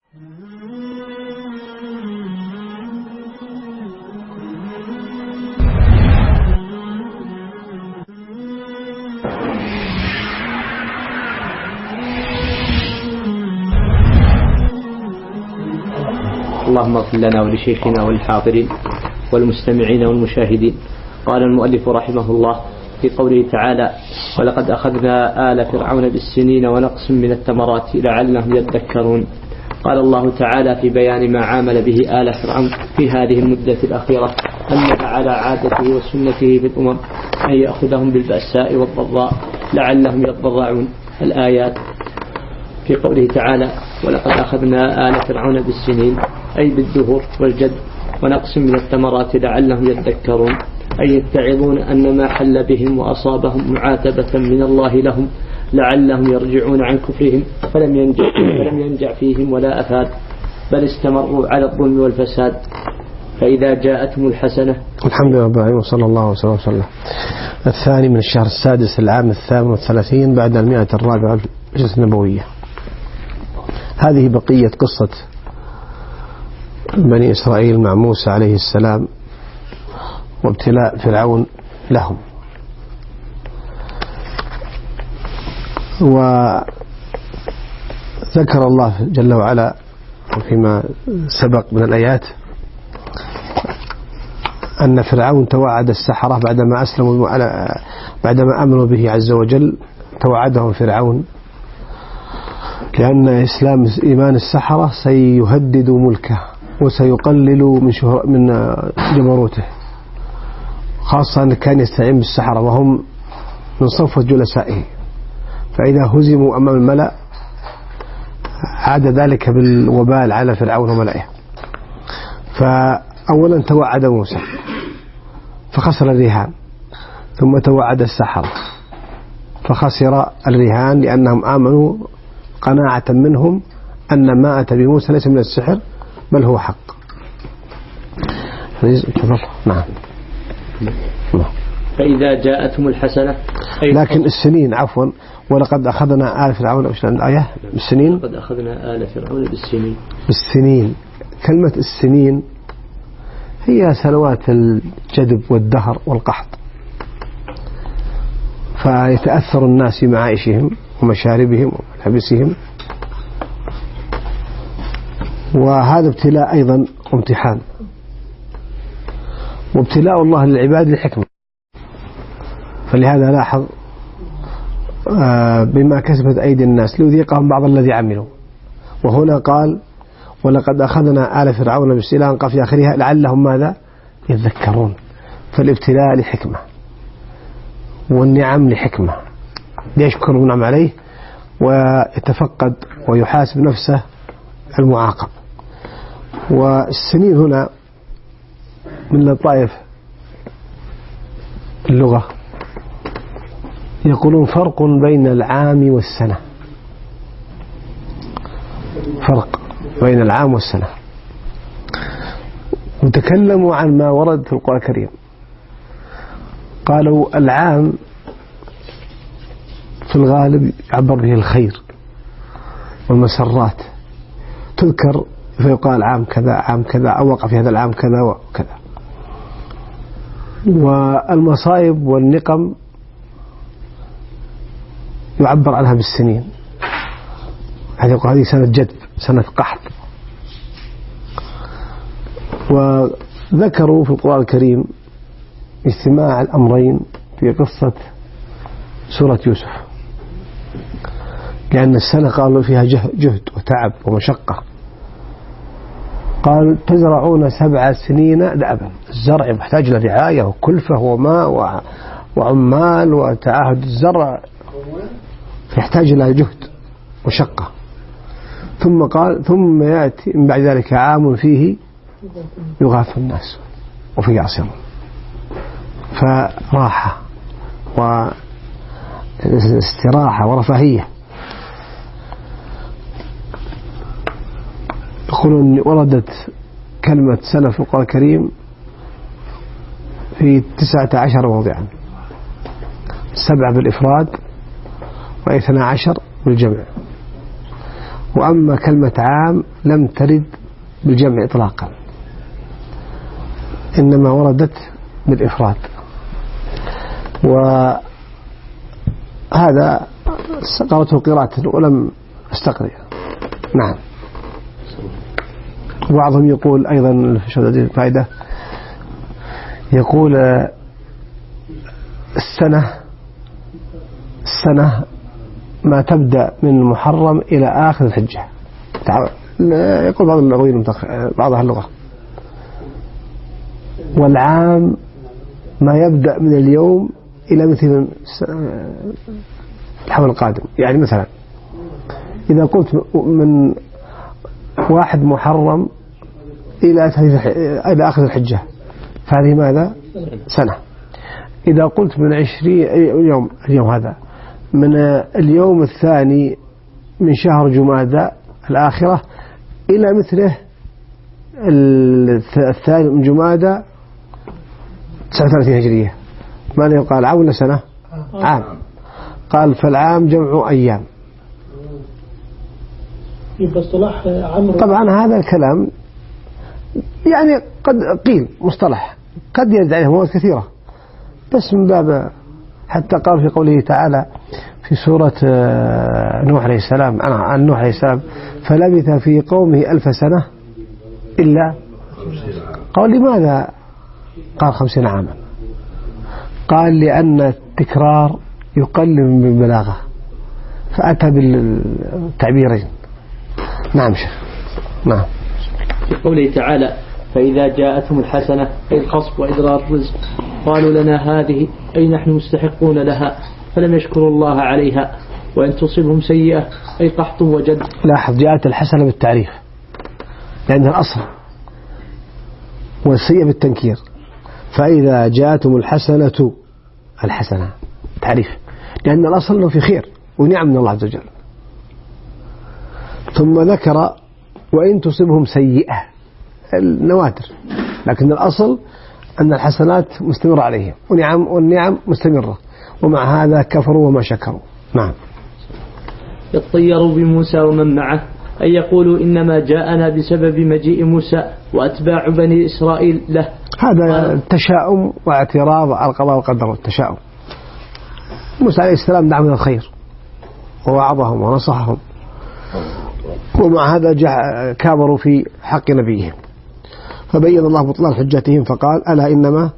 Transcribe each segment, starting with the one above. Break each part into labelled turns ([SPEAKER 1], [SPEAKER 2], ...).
[SPEAKER 1] اللهم اغفر لنا ولشيخنا والحاضرين والمستمعين والمشاهدين. قال المؤلف رحمه الله في قوله تعالى: ولقد أخذنا آل فرعون بالسنين ونقص من الثمرات لعلهم يذكرون. قال الله تعالى في بيان ما عامل به آل فرعون في هذه المدة الأخيرة أنها على عادته وسنته في الأمم أن يأخذهم بالبأساء والضراء لعلهم يضرعون. الآيات في قوله تعالى: ولقد أخذنا آل فرعون بالسنين أي بالدهور والجد، ونقص من الثمرات لعلهم يذكرون أي يتعظون أن ما حل بهم وأصابهم معاتبة من الله لهم لعلهم يرجعون عن كفرهم فلم ينجع فيهم ولا أفاد، بل استمروا على الظلم والفساد. فإذا جاءتهم الحسنة.
[SPEAKER 2] الحمد لله وصلى الله وسلم. الثاني من الشهر السادس العام 38 بعد 104 الهجرة النبوية. هذه بقية قصة بني إسرائيل مع موسى عليه السلام وابتلاء فرعون لهم. وذكر الله جل وعلا فيما سبق من الآيات أن فرعون توعد السحرة بعدما أمنوا به عز وجل. توعدهم فرعون لأن إيمان السحرة سيهدد ملكه وسيقلل من جبروته، خاصة أن كان يستعين بالسحرة وهم من صفوة جلسائه، فإذا هزموا أمام الملأ عاد ذلك بالوبال على فرعون وملئه. فأولا توعد موسى فخسر الرهان، ثم توعد السحرة فخسر الرهان لأنهم آمنوا قناعة منهم أن ما أتى بموسى ليس من السحر بل هو حق. نعم.
[SPEAKER 1] فإذا جاءتهم الحسنة
[SPEAKER 2] لكن السنين عفوا ولقد أخذنا آل فرعون الآية بالسنين.
[SPEAKER 1] لقد أخذنا آل فرعون
[SPEAKER 2] بالسنين. كلمة السنين هي سنوات الجدب والدهر والقحط، فيتأثر الناس بمعايشهم ومشاربهم وملابسهم، وهذا ابتلاء أيضا وامتحان، وابتلاء الله للعباد لحكمة. فلهذا لاحظ بما كسبت أيدي الناس ليذيقهم بعض الذي عملوا. وهنا قال: ولقد أخذنا آل فرعون بالسنين في آخرها لعلهم ماذا يذكرون. فالابتلاء لحكمة والنعم لحكمة، ليشكر النعم عليه ويتفقد ويحاسب نفسه المعاقب. والسنين هنا من لطائف اللغة، يقولون فرق بين العام والسنة، فرق بين العام والسنة. وتكلموا عن ما ورد في القرآن الكريم، قالوا العام في الغالب يعبر به الخير والمسرات، تذكر فيقال عام كذا عام كذا، أو وقع في هذا العام كذا وكذا. والمصائب والنقم يعبر عنها بالسنين. هذه سنة جدب، سنة قحط. وذكروا في القرآن الكريم اجتماع الأمرين في قصة سورة يوسف، لأن السنة قالوا فيها جهد وتعب ومشقة. قال: تزرعون 7 سنين دأبا. الزرع يحتاج إلى رعاية وكلفة وماء وعمال وتعاهد الزرع، يحتاج إلى جهد وشقة. ثم قال: ثم يأتي من بعد ذلك عام فيه يغاث الناس وفيه يعصرون. فراحة واستراحة ورفاهية. يقولون وردت كلمة سنة في القرآن الكريم في 19 موضعا، 7 بالإفراد و12 بالجمع. وأما كلمة عام لم ترد بالجمع إطلاقا، إنما وردت بالإفراد. وهذا قرأته قراءة ولم أستقرئ. نعم. وبعضهم يقول أيضا في هذه الفائدة، يقول السنة ما تبدأ من المحرم إلى آخر الحجة. يقول بعض اللغويين بعض أهل اللغة. والعام ما يبدأ من اليوم إلى مثل الحول القادم. يعني مثلا إذا قلت من 1 محرم إلى آخر الحجة فهذه ماذا؟ سنة. إذا قلت من 20 اليوم هذا من اليوم الثاني من شهر جمادى الآخرة إلى مثله الثاني من جمادى 39 هجرية، ماذا يقال؟ عام ولا سنة؟ عام. قال فالعام جمع أيام. طبعا هذا الكلام يعني قد قيل مصطلح قد يرد عليه مواد كثيرة، بس من باب حتى قال في قوله تعالى في سورة نوح عليه السلام عن نوح عليه السلام فلبث في قومه 1000 سنة إلا قال لماذا؟ قال 50 عاما. قال لأن التكرار يقلل من البلاغة فأتى بالتعبيرين. نعم شيخ. نعم.
[SPEAKER 1] في قوله تعالى فإذا جاءتهم الحسنة أي الخصب وإدرار الرزق قالوا لنا هذه أي نحن مستحقون لها فلم يشكروا الله عليها وإن تصبهم سيئة أي قحط وجد.
[SPEAKER 2] لاحظ جاءت الحسنة بالتعريف لأنها الأصل، والسيئة بالتنكير. فإذا جاءتهم الحسنة تعريف لأن الأصل له في خير ونعم من الله عز وجل. ثم ذكر وإن تصبهم سيئة النواتر، لكن الأصل أن الحسنات مستمرة عليهم والنعم مستمرة، ومع هذا كفروا وما شكروا. نعم.
[SPEAKER 1] يطيروا بموسى ومن معه أي يقولوا إنما جاءنا بسبب مجيء موسى وأتباع بني إسرائيل له.
[SPEAKER 2] هذا تشاؤم واعتراض على القضاء والقدر والتشاؤم. موسى عليه السلام دعا من الخير ووعظهم ونصحهم، ومع هذا كابروا في حق نبيهم، فبين الله بطلان حجتهم فقال ألا إنما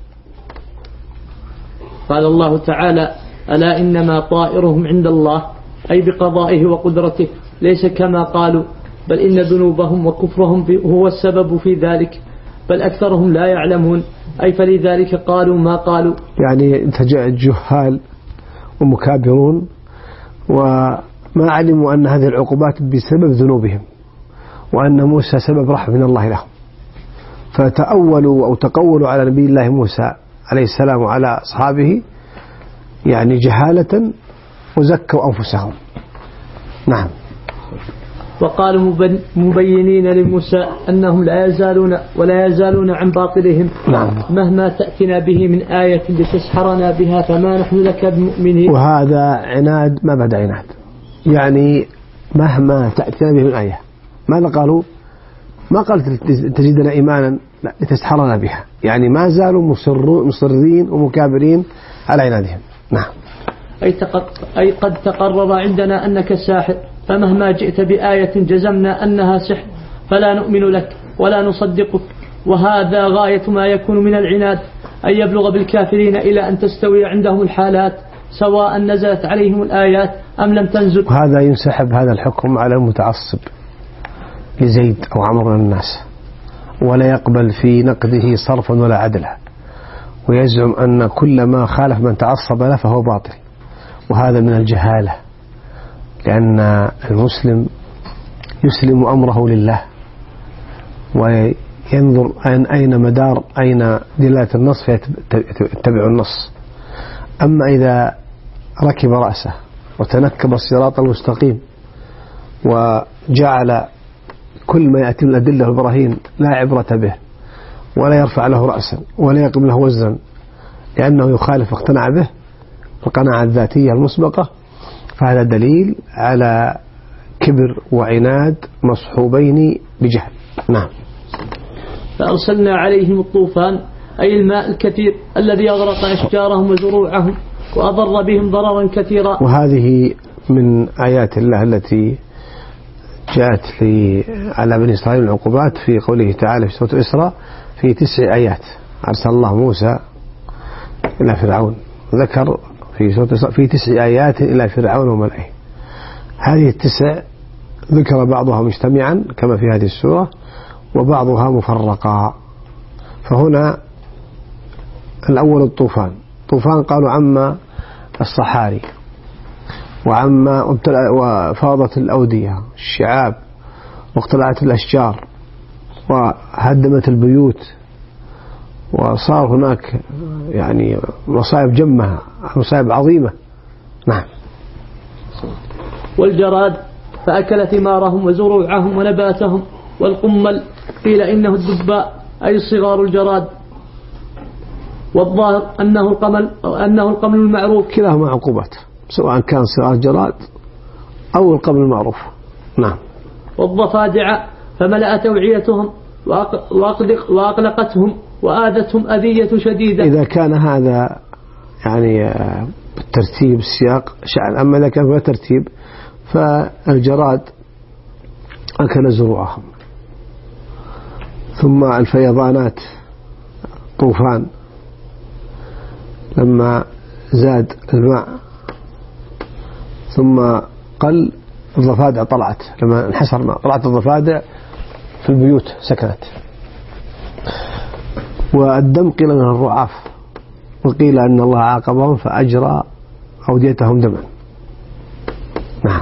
[SPEAKER 1] قال الله تعالى ألا إنما طائرهم عند الله أي بقضائه وقدرته ليس كما قالوا بل إن ذنوبهم وكفرهم هو السبب في ذلك بل أكثرهم لا يعلمون أي فلذلك قالوا ما قالوا.
[SPEAKER 2] يعني جهال ومكابرون وما علموا أن هذه العقوبات بسبب ذنوبهم وأن موسى سبب رحمة من الله لهم، فتأولوا أو تقولوا على نبي الله موسى عليه السلام وعلى أصحابه يعني جهالة وزكوا أنفسهم. نعم.
[SPEAKER 1] وقالوا مبينين لموسى أنهم لا يزالون عن باطلهم.
[SPEAKER 2] نعم.
[SPEAKER 1] مهما تأتنا به من آية لتسحرنا بها فما نحن لك بمؤمنين.
[SPEAKER 2] وهذا عناد ما بعد عناد، يعني مهما تأتنا به من آية. ماذا قالوا؟ ما قالت تجدنا إيمانا، لا لتسحرنا بها، يعني ما زالوا مصرين ومكابرين على عنادهم. نعم.
[SPEAKER 1] أي قد تقرر عندنا أنك ساحر فمهما جئت بآية جزمنا أنها سحر فلا نؤمن لك ولا نصدقك. وهذا غاية ما يكون من العناد أن يبلغ بالكافرين إلى أن تستوي عندهم الحالات سواء نزلت عليهم الآيات أم لم تنزل.
[SPEAKER 2] وهذا ينسحب هذا الحكم على المتعصب لزيد أو عمرو من الناس، ولا يقبل في نقده صرفا ولا عدلا، ويزعم أن كل ما خالف من تعصب له فهو باطل، وهذا من الجهالة، لأن المسلم يسلم أمره لله وينظر أين مدار أين دلالة النص فيتبع النص. أما إذا ركب رأسه وتنكب الصراط المستقيم وجعل كل ما يأتي من الأدلة والبراهين لا عبرة به ولا يرفع له رأسا ولا يقبل له وزنا لأنه يخالف واقتنع به القناعة الذاتية المسبقة، فهذا دليل على كبر وعناد مصحوبين بجهل. نعم.
[SPEAKER 1] فأرسلنا عليهم الطوفان أي الماء الكثير الذي أغرق أشجارهم وزروعهم وأضر بهم ضررا كثيرا.
[SPEAKER 2] وهذه من آيات الله التي جاءت على بني إسرائيل العقوبات في قوله تعالى في سورة الإسراء في 9 آيات. أرسل الله موسى إلى فرعون، ذكر في سورة الإسراء في 9 آيات إلى فرعون وملئه. هذه 9 ذكر بعضها مجتمعا كما في هذه السورة وبعضها مفرقا. فهنا الأول الطوفان. طوفان قالوا عما الصحاري وعما وفاضت الأودية الشعاب واقتلعت الأشجار وهدمت البيوت وصار هناك يعني مصائب جمها، مصائب عظيمة. نعم.
[SPEAKER 1] والجراد فأكل ثمارهم وزروعهم ونباتهم. والقمل قيل إنه الدباء أي صغار الجراد. والظاهر أنه القمل المعروف.
[SPEAKER 2] كلاهما عقوبات سواء كان صغار جراد أو القمل المعروف. نعم.
[SPEAKER 1] والضفادع فملأت أوعيتهم وأقلقتهم وآذتهم أذية شديدة.
[SPEAKER 2] إذا كان هذا يعني بالترتيب السياق شأن، أما إذا كان بالترتيب فالجراد أكل زروعهم، ثم الفيضانات طوفان لما زاد الماء، ثم قل الضفادع طلعت لما انحسر الماء، طلعت الضفادع في البيوت سكنت. والدم قيل من الرعاف، وقيل أن الله عاقبهم فأجرى أوديتهم دما. نعم.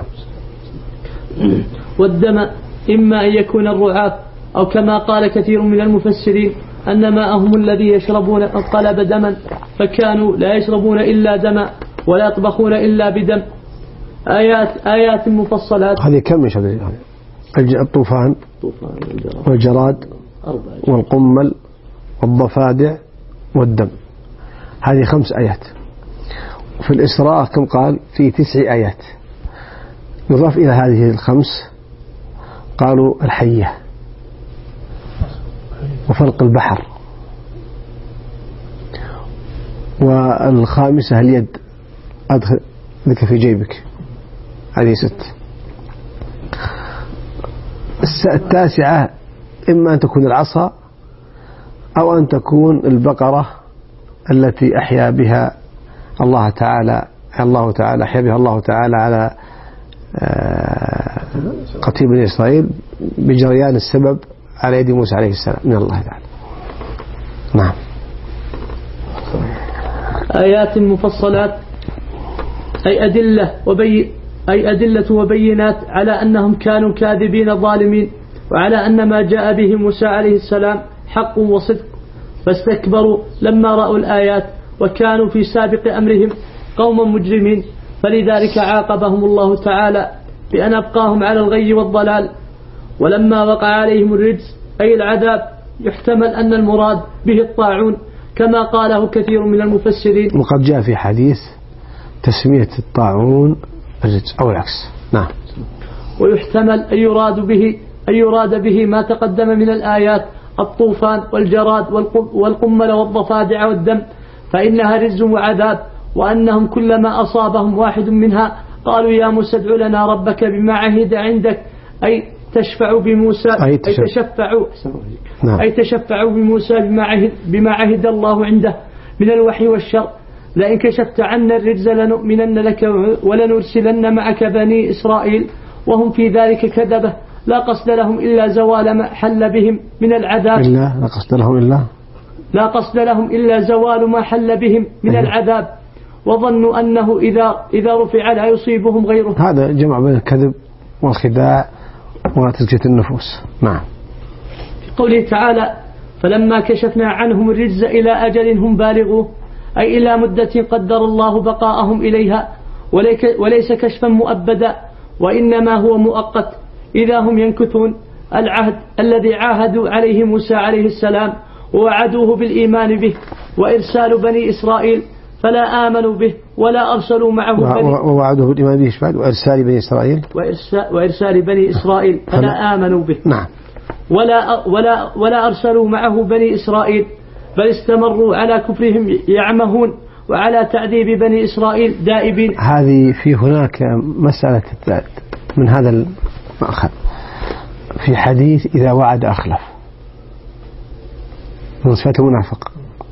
[SPEAKER 1] والدم إما أن يكون الرعاف أو كما قال كثير من المفسرين أن ماءهم الذي يشربون انقلب دما، فكانوا لا يشربون إلا دما ولا يطبخون إلا بدم. آيات مفصلات.
[SPEAKER 2] هذه كم يشهد؟ الطوفان والجراد والقمل والضفادع والدم، هذه 5 آيات. وفي الإسراء كم قال؟ في 9 آيات. يضاف إلى هذه ال5 قالوا الحية وفلق البحر، والخامسة اليد، أدخل ذلك في جيبك، هذه 6. التاسعة إما أن تكون العصا أو أن تكون البقرة التي أحيا بها الله تعالى أحيا بها الله تعالى على قتيل بني إسرائيل بجريان السبب على يد موسى عليه السلام من الله تعالى. نعم.
[SPEAKER 1] آيات مفصلات أي أدلة وبينات على أنهم كانوا كاذبين ظالمين، وعلى أن ما جاء به موسى عليه السلام حق وصدق، فاستكبروا لما رأوا الآيات وكانوا في سابق أمرهم قوما مجرمين، فلذلك عاقبهم الله تعالى بأن أبقاهم على الغي والضلال. ولما وقع عليهم الرجز أي العذاب يحتمل أن المراد به الطاعون كما قاله كثير من المفسرين،
[SPEAKER 2] وقد جاء في حديث تسمية الطاعون الرجز أو العكس. نعم.
[SPEAKER 1] ويحتمل أن يراد به ما تقدم من الآيات الطوفان والجراد والقمل والضفادع والدم، فإنها رجز وعذاب، وأنهم كلما أصابهم واحد منها قالوا يا موسى ادع لنا ربك بما عهد عندك، أي تشفع بموسى أي تشفع بموسى بما عهد الله عنده من الوحي والشر، لئن كشفت عنا الرجز لنؤمنن لك ولنرسلن معك بني إسرائيل، وهم في ذلك كذبة لا قصد لهم إلا زوال ما حل بهم من العذاب. لا قصد لهم إلا زوال ما حل بهم من العذاب، وظنوا أنه إذا رفع لا يصيبهم غيره.
[SPEAKER 2] هذا جمع بين الكذب والخداع وتزكية النفوس. نعم.
[SPEAKER 1] في قوله تعالى فلما كشفنا عنهم الرجز إلى أجل هم بالغوه، أي إلى مدة قدر الله بقاءهم إليها، وليس كشفا مؤبدا، وإنما هو مؤقت إذا هم ينكثون العهد الذي عاهدوا عليه موسى عليه السلام ووعدوه بالإيمان به وإرسال بني إسرائيل، فلا آمنوا به ولا أرسلوا معه
[SPEAKER 2] ووعده بالإيمان به بعد وإرسال بني إسرائيل
[SPEAKER 1] وإرسال بني إسرائيل فلا آمنوا به
[SPEAKER 2] نعم
[SPEAKER 1] ولا أرسلوا معه بني إسرائيل بل استمروا على كفرهم يعمهون وعلى تعذيب بني إسرائيل دائبين.
[SPEAKER 2] هذه في هناك مسألة من هذا المأخذ في حديث إذا وعد أخلف من صفات المنافق.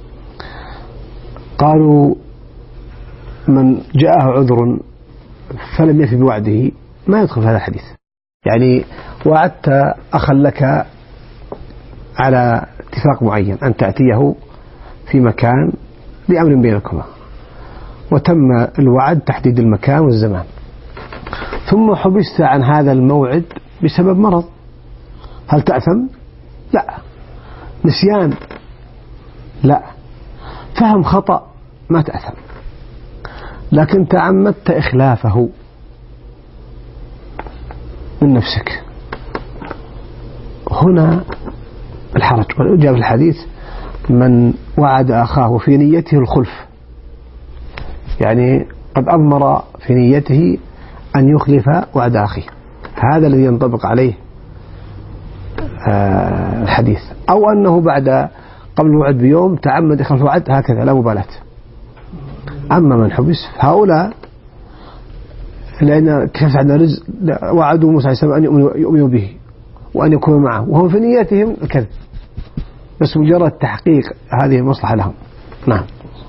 [SPEAKER 2] قالوا من جاءه عذر فلم يفي بوعده ما يدخل في هذا الحديث. يعني وعدت أخا لك على اتفاق معين أن تأتيه في مكان لأمر بينكما وتم الوعد تحديد المكان والزمان ثم حبست عن هذا الموعد بسبب مرض، هل تأثم؟ لا. نسيان؟ لا. فهم خطأ؟ ما تأثم. لكن تعمدت إخلافه من نفسك، هنا الحرج. والإجابة الحديث من وعد أخاه في نيته الخلف، يعني قد أضمر في نيته أن يخلف وعد أخيه، هذا الذي ينطبق عليه الحديث. أو أنه بعد قبل الوعد بيوم تعمد إخلاف الوعد، هكذا لا مبالاة. أما من حبس هؤلاء لأن كيف عندنا رزق وعدوا موسى عليه السلام أن يؤمنوا به وأن يكونوا معه وهم في نياتهم الكذب، بس مجرد تحقيق هذه المصلحة لهم. نعم.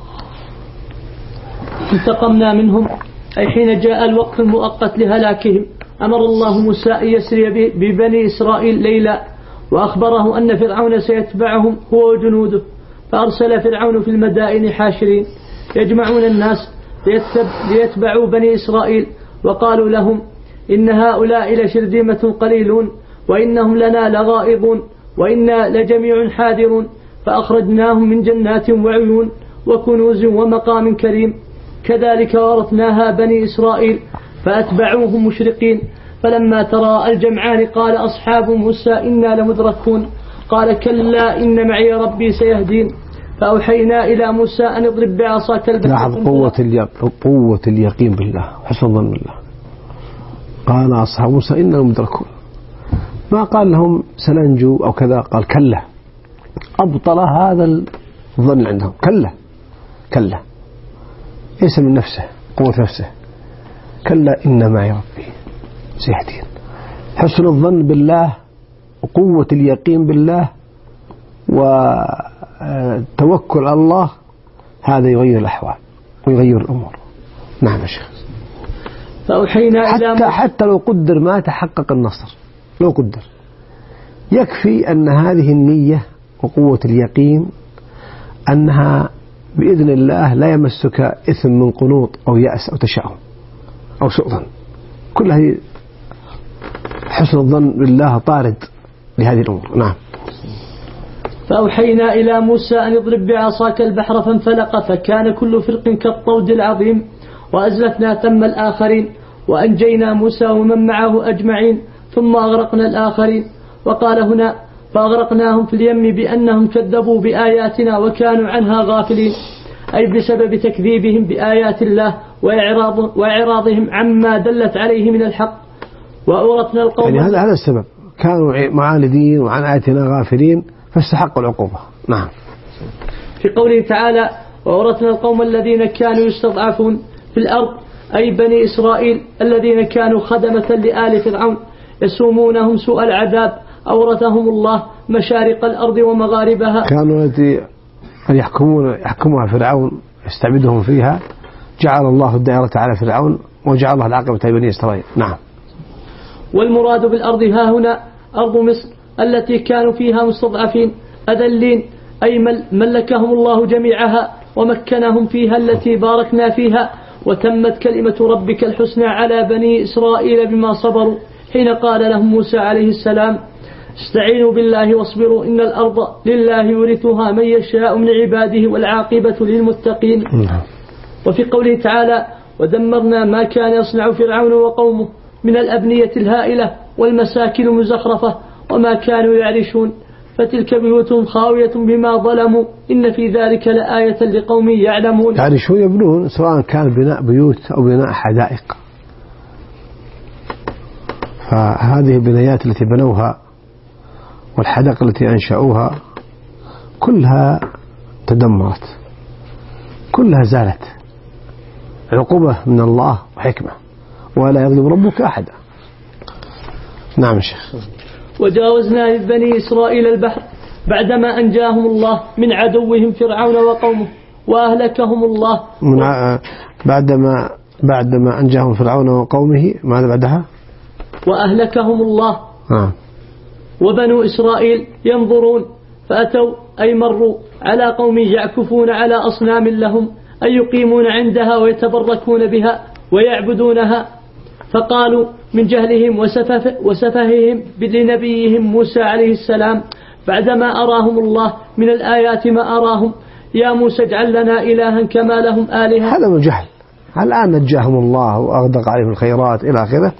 [SPEAKER 1] انتقمنا منهم أي حين جاء الوقت المؤقت لهلاكهم أمر الله موسى أن يسري ببني إسرائيل ليلا وأخبره أن فرعون سيتبعهم هو وجنوده، فأرسل فرعون في المدائن حاشرين يجمعون الناس ليتبعوا بني إسرائيل، وقالوا لهم إن هؤلاء لشرذمة قليلون وإنهم لنا لغائظون وإنا لجميع حاذرون، فأخرجناهم من جنات وعيون وكنوز ومقام كريم، كذلك ورثناها بني إسرائيل فأتبعوهم مشرقين، فلما ترى الجمعان قال أصحاب موسى إنا لمدركون، قال كلا إن معي ربي سيهدين، فأوحينا إلى موسى أن اضرب بعصاك البحر.
[SPEAKER 2] لاحظ قوة اليقين بالله، حسن الظن بالله. قال أصحاب موسى إنا لمدركون، ما قال لهم سننجو أو كذا، قال كلا، أبطل هذا الظن عندهم. كلا ليس من نفسه، قوة نفسه، كلا إن معي ربي سيهدين. حسن الظن بالله وقوة اليقين بالله وتوكل على الله، هذا يغير الأحوال ويغير الأمور. نعم يا شيخ.
[SPEAKER 1] فأوحينا
[SPEAKER 2] حتى لو قدر ما تحقق النصر، لو قدر يكفي أن هذه النية وقوة اليقين أنها بإذن الله لا يمسك إثم من قنوط أو يأس أو تشاؤم أو سوء ظن، كلها حسن الظن بالله طارد لهذه الأمور. نعم.
[SPEAKER 1] فأوحينا إلى موسى أن اضرب بعصاك البحر فانفلق فكان كل فرق كالطود العظيم، وأزلفنا ثم الآخرين وأنجينا موسى ومن معه أجمعين ثم أغرقنا الآخرين. وقال هنا فأغرقناهم في اليم بأنهم كذبوا بآياتنا وكانوا عنها غافلين، أي بسبب تكذيبهم بآيات الله وإعراضهم عما دلت عليه من الحق. وأورثنا القوم،
[SPEAKER 2] يعني هذا السبب، كانوا معاندين وعن آياتنا غافلين فاستحقوا العقوبة. نعم.
[SPEAKER 1] في قوله تعالى وأورثنا القوم الذين كانوا يستضعفون في الأرض، أي بني إسرائيل الذين كانوا خدمة لآل فرعون يسومونهم سوء العذاب، أورثهم الله مشارق الأرض ومغاربها.
[SPEAKER 2] كانوا التي يحكمها فرعون يستعبدهم فيها، جعل الله الدائرة على فرعون وجعل الله العاقبة لبني إسرائيل. نعم.
[SPEAKER 1] والمراد بالأرض ها هنا أرض مصر التي كانوا فيها مستضعفين أذلين، أي ملكهم الله جميعها ومكنهم فيها التي باركنا فيها، وتمت كلمة ربك الحسنى على بني إسرائيل بما صبروا، حين قال لهم موسى عليه السلام استعينوا بالله واصبروا إن الأرض لله يورثها من يشاء من عباده والعاقبة للمتقين. وفي قوله تعالى ودمرنا ما كان يصنع فرعون وقومه من الأبنية الهائلة والمساكن المزخرفة وما كانوا يعرشون، فتلك بيوتهم خاوية بما ظلموا إن في ذلك لآية لقوم يعلمون.
[SPEAKER 2] يعني شو يبنون، سواء كان بناء بيوت أو بناء حدائق، فهذه البنايات التي بنوها والحدائق التي أنشأوها كلها تدمرت، كلها زالت، عقوبة من الله وحكمة، ولا يظلم ربك أحدا. نعم شيخ.
[SPEAKER 1] وجاوزنا ببني إسرائيل البحر بعدما أنجاهم الله من عدوهم فرعون وقومه وأهلكهم الله
[SPEAKER 2] بعدما أنجاهم فرعون وقومه، ماذا بعدها؟
[SPEAKER 1] وأهلكهم الله. وبنو إسرائيل ينظرون فأتوا أي مروا على قوم يعكفون على أصنام لهم، أي يقيمون عندها ويتبركون بها ويعبدونها، فقالوا من جهلهم وسفههم لنبيهم موسى عليه السلام بعدما أراهم الله من الآيات ما أراهم: يا موسى اجعل لنا إلها كما لهم آلهة.
[SPEAKER 2] هذا من جهل. الآن نجاهم الله وأغدق عليهم الخيرات إلى آخره،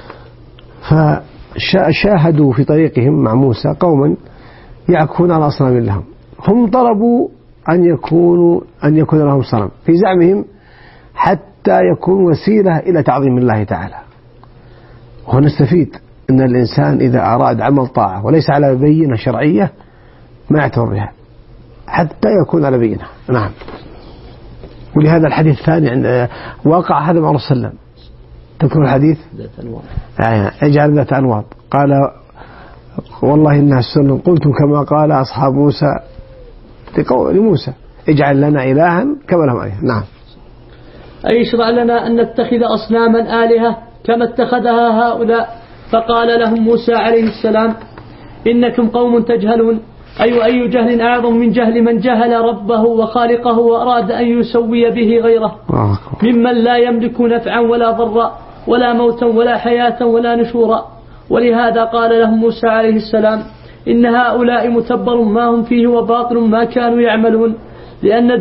[SPEAKER 2] فشاهدوا في طريقهم مع موسى قوما يعكفون على أصنام لهم، هم طلبوا أن يكون لهم صنم في زعمهم حتى يكون وسيلة إلى تعظيم الله تعالى. ونستفيد أن الإنسان إذا أراد عمل طاعة وليس على بينة شرعية ما يعتبر بها حتى يكون على بينة. نعم. ولهذا الحديث الثاني عند واقع هذا مع رسول الله، تذكر الحديث؟ اجعل ذات أنواط، قال والله إنها السنة، قلت كما قال أصحاب موسى لموسى اجعل لنا إلها كما لهم آلهة. نعم.
[SPEAKER 1] أي اشرع لنا أن نتخذ أصناما آلهة كما اتخذها هؤلاء. فقال لهم موسى عليه السلام: إنكم قوم تجهلون. أي جهل أعظم من جهل من جهل ربه وخالقه وأراد أن يسوي به غيره، ممن لا يملك نفعا ولا ضرا ولا موتا ولا حياة ولا نشورا. ولهذا قال لهم موسى عليه السلام: إن هؤلاء متبر ما هم فيه وباطل ما كانوا يعملون، لأن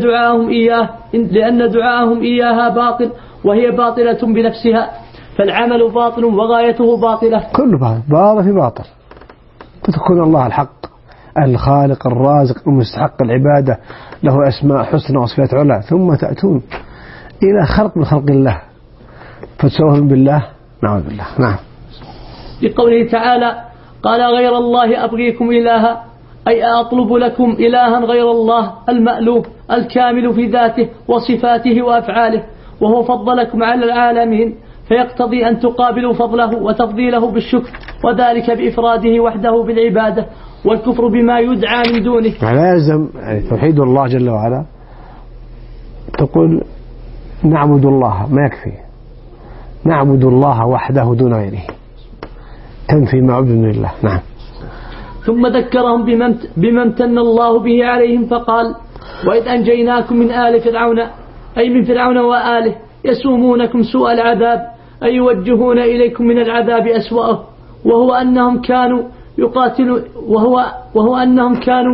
[SPEAKER 1] دعاءهم إياها باطل وهي باطلة بنفسها، فالعمل باطل وغايته باطلة.
[SPEAKER 2] كل باطل في باطل. تذكرون الله الحق الخالق الرازق المستحق العبادة، له أسماء حسنى وصفات علا، ثم تأتون إلى خلق من خلق الله فتسوهم بالله. نعوذ بالله. نعم.
[SPEAKER 1] لقوله تعالى: قال غير الله أبغيكم إلها، أي أطلب لكم إلها غير الله المألوه الكامل في ذاته وصفاته وأفعاله، وهو فضلكم على العالمين، فيقتضي أن تقابلوا فضله وتفضيله بالشكر، وذلك بإفراده وحده بالعبادة، والكفر بما يدعى من دونه.
[SPEAKER 2] لا يلزم توحيد الله جل وعلا تقول نعبد الله، ما يكفي نعبد الله وحده دون غيره، تنفي ما عبد من الله. نعم.
[SPEAKER 1] ثم ذكرهم بما امتن الله به عليهم فقال: وإذ أنجيناكم من آل فرعون، أي من فرعون وآله، يسومونكم سوء العذاب، أي يوجهون إليكم من العذاب أسوأه، وهو أنهم كانوا يقاتلون وهو أنهم كانوا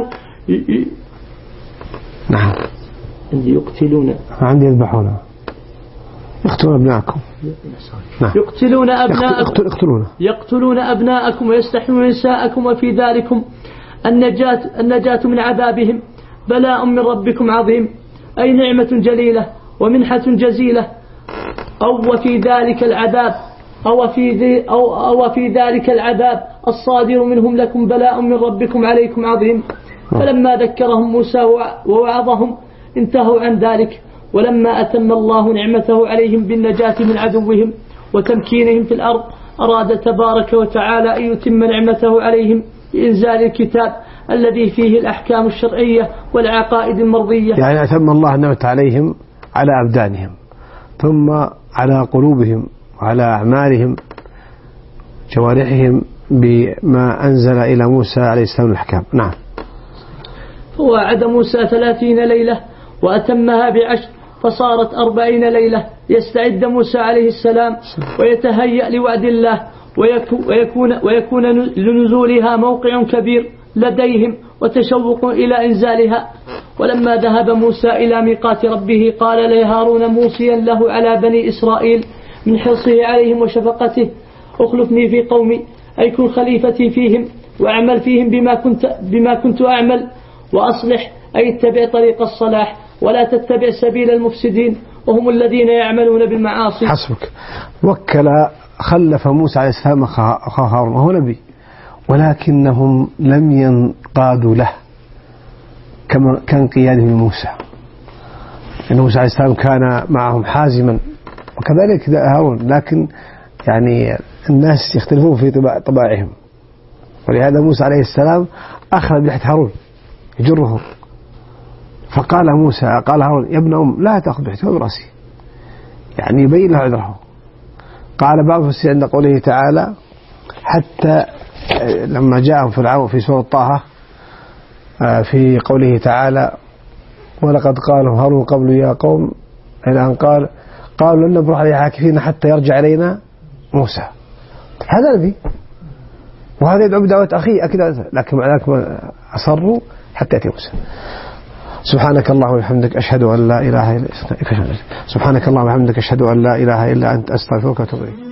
[SPEAKER 2] نعم
[SPEAKER 1] يقتلون
[SPEAKER 2] عندي يذبحون يقتلون أبناءكم. نعم.
[SPEAKER 1] يقتلون أبناءكم ويستحيون نساءكم، وفي ذلكم النجاة من عذابهم بلاء من ربكم عظيم، أي نعمة جليلة ومنحة جزيلة، أو في ذلك العذاب الصادر منهم لكم بلاء من ربكم عليكم عظيم. فلما ذكرهم موسى ووعظهم انتهوا عن ذلك، ولما أتم الله نعمته عليهم بالنجاة من عدوهم وتمكينهم في الأرض، أراد تبارك وتعالى أن يتم نعمته عليهم بإنزال الكتاب الذي فيه الأحكام الشرعية والعقائد المرضية.
[SPEAKER 2] يعني أتم الله نعمة عليهم على أبدانهم، ثم على قلوبهم وعلى أعمالهم جوارحهم بما أنزل إلى موسى عليه السلام الأحكام. نعم.
[SPEAKER 1] ووعد موسى 30 ليلة وأتمها ب10، فصارت 40 ليلة، يستعد موسى عليه السلام ويتهيأ لوعد الله، ويكون لنزولها موقع كبير لديهم وتشوق إلى إنزالها. ولما ذهب موسى إلى ميقات ربه قال لهارون موصيا له على بني إسرائيل من حرصه عليهم وشفقته: اخلفني في قومي، أي كن خليفتي فيهم، واعمل فيهم بما كنت أعمل، وأصلح أي اتبع طريق الصلاح، ولا تتبع سبيل المفسدين وهم الذين يعملون بالمعاصي.
[SPEAKER 2] حسبك. خلف موسى عليه السلام أخاه هارون وهو نبي، ولكنهم لم ينقادوا له كما كان قياده موسى، إن موسى عليه السلام كان معهم حازما وكذلك هارون، لكن يعني الناس يختلفون في طباعهم، ولهذا موسى عليه السلام أخذ بلحية هارون يجره، فقال هارون يا ابن لا تأخذ بلحيته برأسي، يعني يبين له عذره. قال بعض المفسرين عند قوله تعالى حتى لما جاءهم فرعون في سورة طه في قوله تعالى ولقد قالوا هارون قبل يا قوم إلى أن قالوا لن نبرح عليه عاكفين حتى يرجع إلينا موسى. هذا نبي وهذا يدعو بدعوة أخيه أكيد، لكن مع ذلك أصروا حتى يأتي موسى. سبحانك اللهم وبحمدك أشهد أن لا إله إلا أنت، سبحانك اللهم وبحمدك أشهد أن لا إله إلا أنت، أستغفرك وأتوب إليك.